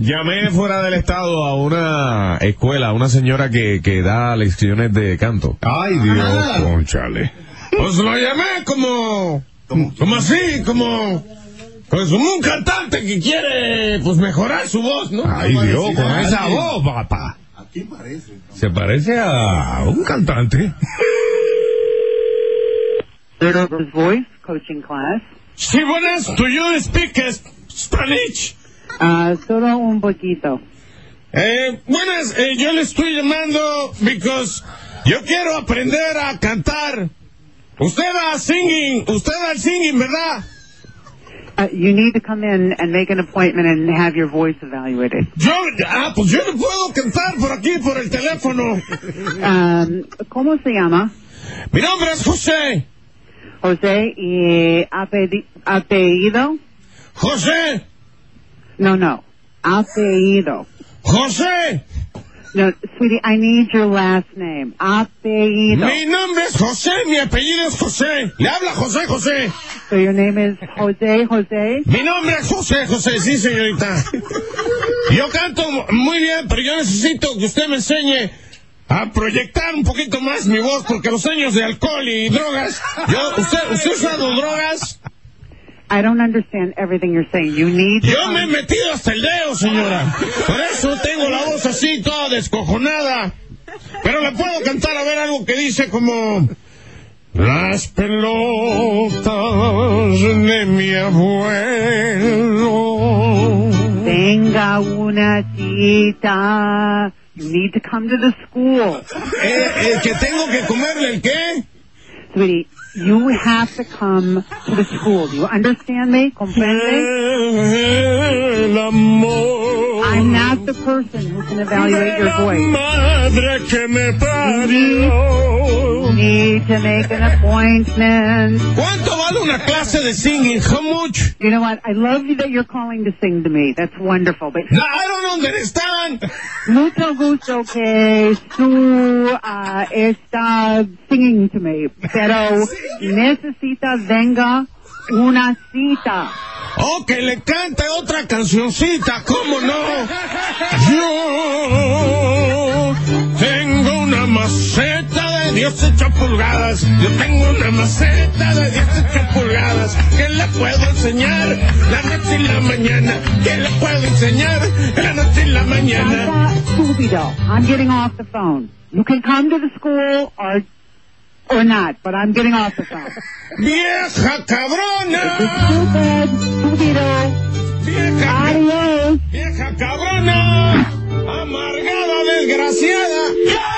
Llamé fuera del estado a una escuela, a una señora que da lecciones de canto. Ay, Dios, cónchale. Pues lo llamé como así, como un cantante que quiere, pues, mejorar su voz, ¿no? Ay, Dios, con esa voz, papá. ¿A quién parece? Se parece a un cantante. Turtle's Voice Coaching Class. Sí, buenas. ¿Do you speak Spanish? Solo un poquito. Buenas, yo le estoy llamando because yo quiero aprender a cantar. Usted al singing, ¿verdad? You need to come in and make an appointment and have your voice evaluated. Pues yo no puedo cantar por aquí, por el teléfono. ¿Cómo se llama? Mi nombre es José. José, ¿y apellido? José. No. Apellido. José. No, sweetie, I need your last name. Apellido. Mi nombre es José, mi apellido es José. Le habla José. So your name is José? Mi nombre es José, sí, señorita. Yo canto muy bien, pero yo necesito que usted me enseñe a proyectar un poquito más mi voz, porque los años de alcohol y drogas... ¿Usted ha usado drogas? I don't understand everything you're saying. You need... Yo me he metido hasta el dedo, señora. Por eso tengo la voz así, toda descojonada. Pero le puedo cantar, a ver, algo que dice como... Las pelotas de mi abuelo. Tenga una cita. You need to come to the school. ¿Que tengo que comerle el qué? Sweetie, you have to come to the school. Do you understand me? ¿Comprende? El amor. I'm not the person who can evaluate your voice. Madre que me parió. You need to make an appointment. ¿Cuánto vale una clase de singing? How much? You know what? I love you that you're calling to sing to me. That's wonderful. But No, I don't understand. mucho gusto que tú está singing to me. Pero necesita venga una cita. Oh, que le cante otra cancioncita, ¿cómo no? Yo tengo una maceta de 18 pulgadas. Yo tengo una maceta de 18 pulgadas. ¿Qué le puedo enseñar la noche y la mañana? ¿Qué le puedo enseñar la noche y la mañana? Estúpido. I'm getting off the phone. You can come to the school or not, but I'm getting off the phone. ¡Vieja cabrona! Stupid. Estúpido. ¡Vieja cabrona! ¡Amargada, desgraciada!